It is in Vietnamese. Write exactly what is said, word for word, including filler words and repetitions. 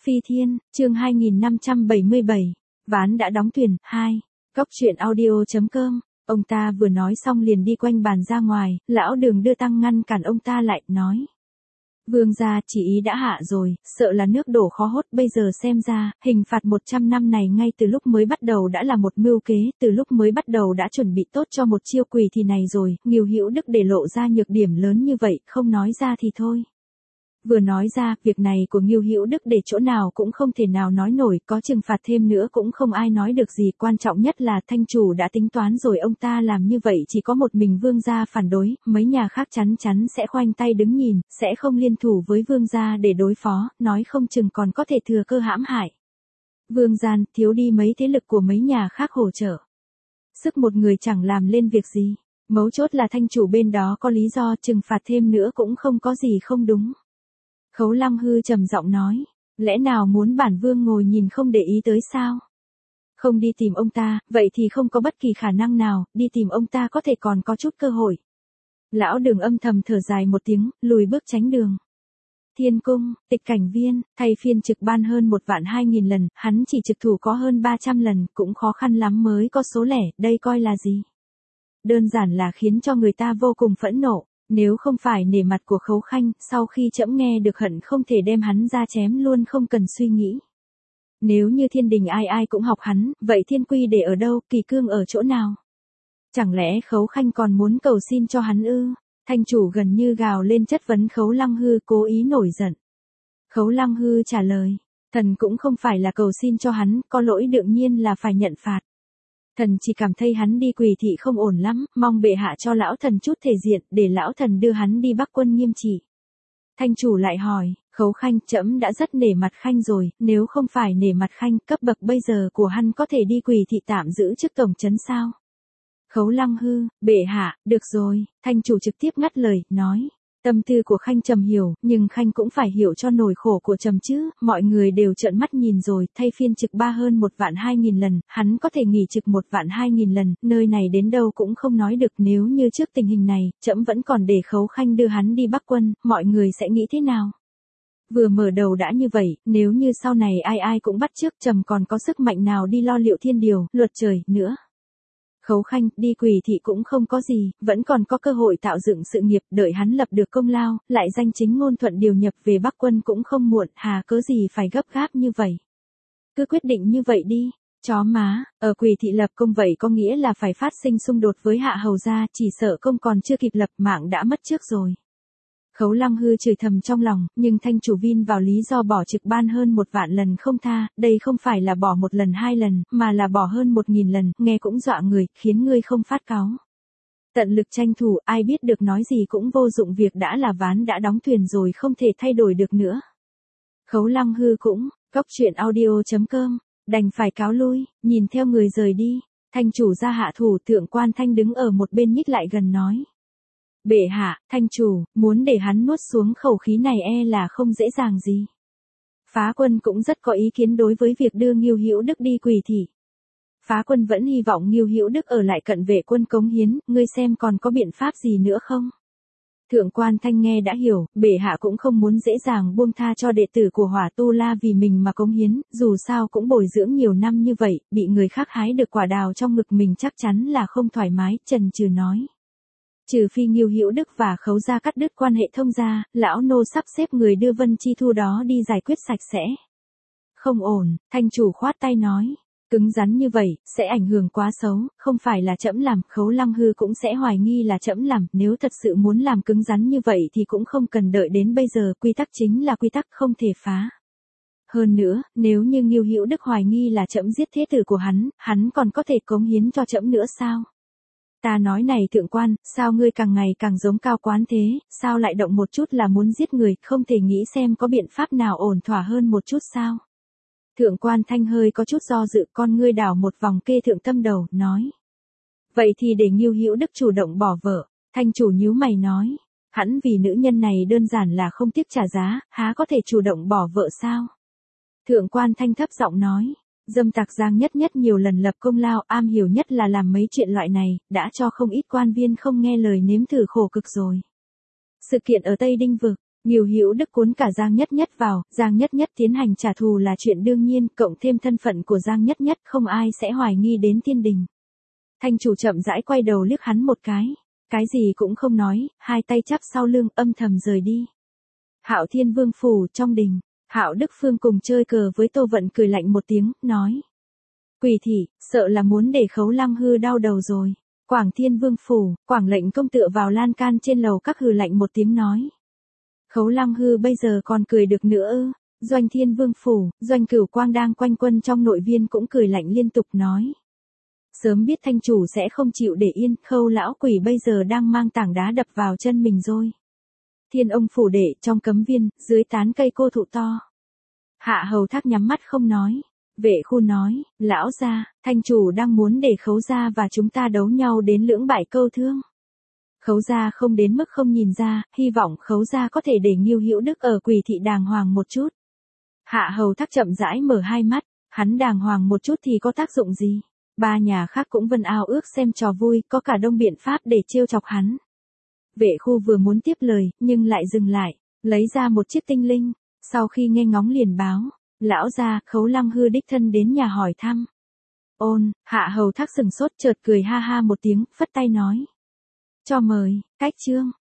Phi Thiên, chương hai nghìn năm trăm bảy mươi bảy, ván đã đóng thuyền, hai. Cóc truyện audio.com, ông ta vừa nói xong liền đi quanh bàn ra ngoài, lão Đường đưa tăng ngăn cản ông ta lại, nói. Vương gia chỉ ý đã hạ rồi, sợ là nước đổ khó hốt, bây giờ xem ra, hình phạt một trăm năm này ngay từ lúc mới bắt đầu đã là một mưu kế, từ lúc mới bắt đầu đã chuẩn bị tốt cho một chiêu quỷ thì này rồi, Ngưu Hữu Đức để lộ ra nhược điểm lớn như vậy, không nói ra thì thôi. Vừa nói ra, việc này của Ngưu Hữu Đức để chỗ nào cũng không thể nào nói nổi, có trừng phạt thêm nữa cũng không ai nói được gì, quan trọng nhất là thanh chủ đã tính toán rồi, ông ta làm như vậy chỉ có một mình vương gia phản đối, mấy nhà khác chắn chắn sẽ khoanh tay đứng nhìn, sẽ không liên thủ với vương gia để đối phó, nói không chừng còn có thể thừa cơ hãm hại. Vương gian, thiếu đi mấy thế lực của mấy nhà khác hỗ trợ. Sức một người chẳng làm lên việc gì, mấu chốt là thanh chủ bên đó có lý do, trừng phạt thêm nữa cũng không có gì không đúng. Khấu Lăng Hư trầm giọng nói, lẽ nào muốn bản vương ngồi nhìn không để ý tới sao? Không đi tìm ông ta, vậy thì không có bất kỳ khả năng nào, đi tìm ông ta có thể còn có chút cơ hội. Lão Đường âm thầm thở dài một tiếng, lùi bước tránh đường. Thiên cung, Tịch Cảnh Viên, thay phiên trực ban hơn một vạn hai nghìn lần, hắn chỉ trực thủ có hơn ba trăm lần, cũng khó khăn lắm mới có số lẻ, đây coi là gì? Đơn giản là khiến cho người ta vô cùng phẫn nộ. Nếu không phải nể mặt của Khấu Khanh, sau khi trẫm nghe được hận không thể đem hắn ra chém luôn không cần suy nghĩ. Nếu như thiên đình ai ai cũng học hắn, vậy thiên quy để ở đâu, kỳ cương ở chỗ nào? Chẳng lẽ Khấu Khanh còn muốn cầu xin cho hắn ư? Thanh chủ gần như gào lên chất vấn Khấu Lăng Hư, cố ý nổi giận. Khấu Lăng Hư trả lời, thần cũng không phải là cầu xin cho hắn, có lỗi đương nhiên là phải nhận phạt. Thần chỉ cảm thấy hắn đi quỳ thị không ổn lắm, mong bệ hạ cho lão thần chút thể diện, để lão thần đưa hắn đi Bắc Quân nghiêm trị. Thanh chủ lại hỏi, Khấu Khanh, trẫm đã rất nể mặt Khanh rồi, nếu không phải nể mặt Khanh, cấp bậc bây giờ của hắn có thể đi quỳ thị tạm giữ chức tổng trấn sao? Khấu Lăng Hư, bệ hạ, được rồi, thanh chủ trực tiếp ngắt lời, nói. Tâm tư của Khanh trầm hiểu, nhưng Khanh cũng phải hiểu cho nỗi khổ của trầm chứ, mọi người đều trợn mắt nhìn rồi, thay phiên trực ba hơn một vạn hai nghìn lần, hắn có thể nghỉ trực một vạn hai nghìn lần, nơi này đến đâu cũng không nói được, nếu như trước tình hình này, trẫm vẫn còn để Khấu Khanh đưa hắn đi Bắc Quân, mọi người sẽ nghĩ thế nào? Vừa mở đầu đã như vậy, nếu như sau này ai ai cũng bắt chước, trầm còn có sức mạnh nào đi lo liệu thiên điều, luật trời, nữa. Khấu Khanh, đi quỳ thị cũng không có gì, vẫn còn có cơ hội tạo dựng sự nghiệp, đợi hắn lập được công lao, lại danh chính ngôn thuận điều nhập về Bắc Quân cũng không muộn, hà cớ gì phải gấp gáp như vậy. Cứ quyết định như vậy đi, chó má, ở quỳ thị lập công vậy có nghĩa là phải phát sinh xung đột với hạ hầu gia, chỉ sợ công còn chưa kịp lập mạng đã mất trước rồi. Khấu Lăng Hư chửi thầm trong lòng, nhưng thanh chủ vin vào lý do bỏ trực ban hơn một vạn lần không tha, đây không phải là bỏ một lần hai lần, mà là bỏ hơn một nghìn lần, nghe cũng dọa người, khiến ngươi không phát cáu. Tận lực tranh thủ, ai biết được nói gì cũng vô dụng, việc đã là ván đã đóng thuyền rồi, không thể thay đổi được nữa. Khấu Lăng Hư cũng, cóc truyện audio.com, đành phải cáo lui, nhìn theo người rời đi, thanh chủ ra hạ thủ, Thượng Quan Thanh đứng ở một bên nhích lại gần nói. Bệ hạ, thanh chủ, muốn để hắn nuốt xuống khẩu khí này e là không dễ dàng gì. Phá Quân cũng rất có ý kiến đối với việc đưa Ngưu Hữu Đức đi quỳ thị. Phá Quân vẫn hy vọng Ngưu Hữu Đức ở lại cận vệ quân cống hiến, ngươi xem còn có biện pháp gì nữa không? Thượng Quan Thanh nghe đã hiểu, bệ hạ cũng không muốn dễ dàng buông tha cho đệ tử của Hỏa Tu La vì mình mà cống hiến, dù sao cũng bồi dưỡng nhiều năm như vậy, bị người khác hái được quả đào trong ngực mình chắc chắn là không thoải mái, chần chừ nói. Trừ phi Ngưu Hữu Đức và Khấu gia cắt đứt quan hệ thông gia, lão nô sắp xếp người đưa Vân Chi Thu đó đi giải quyết sạch sẽ. Không ổn, thanh chủ khoát tay nói, cứng rắn như vậy, sẽ ảnh hưởng quá xấu, không phải là trẫm làm, Khấu Lăng Hư cũng sẽ hoài nghi là trẫm làm, nếu thật sự muốn làm cứng rắn như vậy thì cũng không cần đợi đến bây giờ, quy tắc chính là quy tắc không thể phá. Hơn nữa, nếu như Ngưu Hữu Đức hoài nghi là trẫm giết thế tử của hắn, hắn còn có thể cống hiến cho trẫm nữa sao? Ta nói này Thượng Quan, sao ngươi càng ngày càng giống Cao Quán thế, sao lại động một chút là muốn giết người, không thể nghĩ xem có biện pháp nào ổn thỏa hơn một chút sao? Thượng Quan Thanh hơi có chút do dự, con ngươi đảo một vòng kê thượng tâm đầu, nói. Vậy thì để Ngưu Hữu Đức chủ động bỏ vợ, thanh chủ nhíu mày nói. Hắn vì nữ nhân này đơn giản là không tiếc trả giá, há có thể chủ động bỏ vợ sao? Thượng Quan Thanh thấp giọng nói. Dâm tặc Giang Nhất Nhất nhiều lần lập công lao, am hiểu nhất là làm mấy chuyện loại này, đã cho không ít quan viên không nghe lời nếm thử khổ cực rồi. Sự kiện ở Tây Đinh Vực, Ngưu Hữu Đức cuốn cả Giang Nhất Nhất vào, Giang Nhất Nhất tiến hành trả thù là chuyện đương nhiên, cộng thêm thân phận của Giang Nhất Nhất không ai sẽ hoài nghi đến Thiên Đình. Thanh chủ chậm rãi quay đầu liếc hắn một cái, cái gì cũng không nói, hai tay chắp sau lưng âm thầm rời đi. Hạo Thiên Vương phủ trong đình, Hạo Đức Phương cùng chơi cờ với Tô Vận cười lạnh một tiếng, nói. Quỷ thị, sợ là muốn để Khấu Lăng Hư đau đầu rồi. Quảng Thiên Vương phủ, Quảng lệnh công tựa vào lan can trên lầu các hừ lạnh một tiếng nói. Khấu Lăng Hư bây giờ còn cười được nữa ư? Doanh Thiên Vương phủ, Doanh Cửu Quang đang quanh quân trong nội viên cũng cười lạnh liên tục nói. Sớm biết thanh chủ sẽ không chịu để yên, Khâu lão quỷ bây giờ đang mang tảng đá đập vào chân mình rồi. Thiên ông phủ đệ trong cấm viên, dưới tán cây cô thụ to. Hạ Hầu Thác nhắm mắt không nói. Vệ Khu nói, lão gia, thanh chủ đang muốn để Khấu gia và chúng ta đấu nhau đến lưỡng bại câu thương. Khấu gia không đến mức không nhìn ra, hy vọng Khấu gia có thể để Ngưu Hữu Đức ở Quỷ thị đàng hoàng một chút. Hạ Hầu Thác chậm rãi mở hai mắt, hắn đàng hoàng một chút thì có tác dụng gì? Ba nhà khác cũng vân ao ước xem trò vui, có cả đông biện pháp để trêu chọc hắn. Vệ Khu vừa muốn tiếp lời, nhưng lại dừng lại, lấy ra một chiếc tinh linh, sau khi nghe ngóng liền báo. Lão gia, Khấu Lăng Hư đích thân đến nhà hỏi thăm. Ôn, Hạ Hầu Thác sừng sốt chợt cười ha ha một tiếng, phất tay nói. Cho mời, cách chương.